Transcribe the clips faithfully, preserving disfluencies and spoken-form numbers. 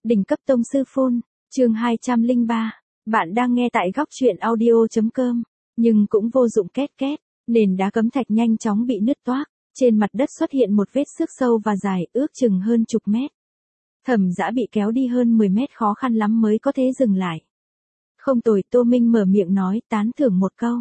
Đỉnh cấp tông sư phun, chương hai trăm lẻ ba. Bạn đang nghe tại góc truyện audio chấm com, nhưng cũng vô dụng két két, nền đá cấm thạch nhanh chóng bị nứt toác, trên mặt đất xuất hiện một vết xước sâu và dài, ước chừng hơn chục mét. Thẩm Dã bị kéo đi hơn mười mét khó khăn lắm mới có thể dừng lại. Không tồi, Tô Minh mở miệng nói, tán thưởng một câu.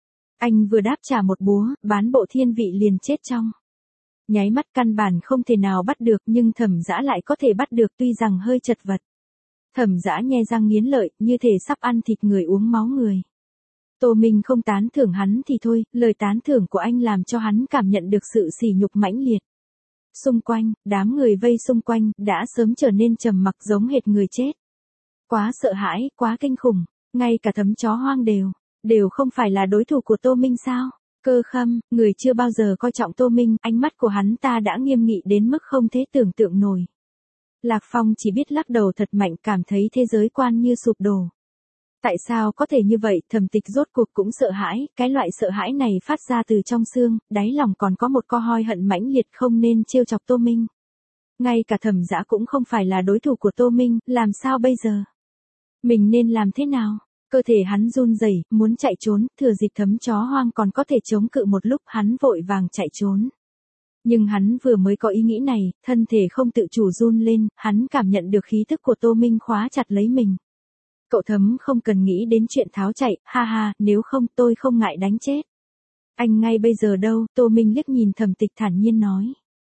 Anh vừa đáp trả một búa, bán bộ thiên vị liền chết trong nháy mắt, căn bản không thể nào bắt được, nhưng Thẩm Dã lại có thể bắt được, tuy rằng hơi chật vật. Thẩm Dã nhe răng nghiến lợi, như thể sắp ăn thịt người uống máu người. Tô Minh không tán thưởng hắn thì thôi, lời tán thưởng của anh làm cho hắn cảm nhận được sự sỉ nhục mãnh liệt. Xung quanh, đám người vây xung quanh, đã sớm trở nên trầm mặc giống hệt người chết. Quá sợ hãi, quá kinh khủng, ngay cả Thấm chó hoang đều, đều không phải là đối thủ của Tô Minh sao? Cơ Khâm, người chưa bao giờ coi trọng Tô Minh, ánh mắt của hắn ta đã nghiêm nghị đến mức không thể tưởng tượng nổi. Lạc Phong chỉ biết lắc đầu thật mạnh, cảm thấy thế giới quan như sụp đổ. Tại sao có thể như vậy? Thẩm Tịch rốt cuộc cũng sợ hãi, cái loại sợ hãi này phát ra từ trong xương, đáy lòng còn có một co hoi hận mãnh liệt, không nên trêu chọc Tô Minh. Ngay cả Thẩm Dã cũng không phải là đối thủ của Tô Minh, làm sao bây giờ? Mình nên làm thế nào? Cơ thể hắn run rẩy, muốn chạy trốn, thừa dịp Thấm chó hoang còn có thể chống cự một lúc, hắn vội vàng chạy trốn. Nhưng hắn vừa mới có ý nghĩ này, thân thể không tự chủ run lên, hắn cảm nhận được khí thức của Tô Minh khóa chặt lấy mình. Cậu Thấm không cần nghĩ đến chuyện tháo chạy, ha ha, nếu không tôi không ngại đánh chết. Anh ngay bây giờ đâu? Tô Minh liếc nhìn Thẩm Tịch thản nhiên nói.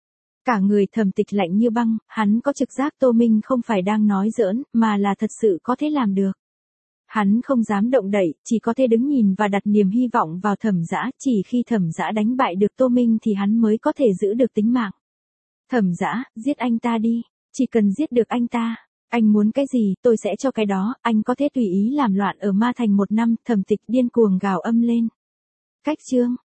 Cả người Thẩm Tịch lạnh như băng, hắn có trực giác Tô Minh không phải đang nói giỡn, mà là thật sự có thể làm được. Hắn không dám động đậy, chỉ có thể đứng nhìn và đặt niềm hy vọng vào Thẩm Dã, chỉ khi Thẩm Dã đánh bại được Tô Minh thì hắn mới có thể giữ được tính mạng. Thẩm Dã, giết anh ta đi, chỉ cần giết được anh ta, anh muốn cái gì, tôi sẽ cho cái đó, anh có thể tùy ý làm loạn ở Ma Thành một năm. Thẩm Tịch điên cuồng gào âm lên. Cách chương,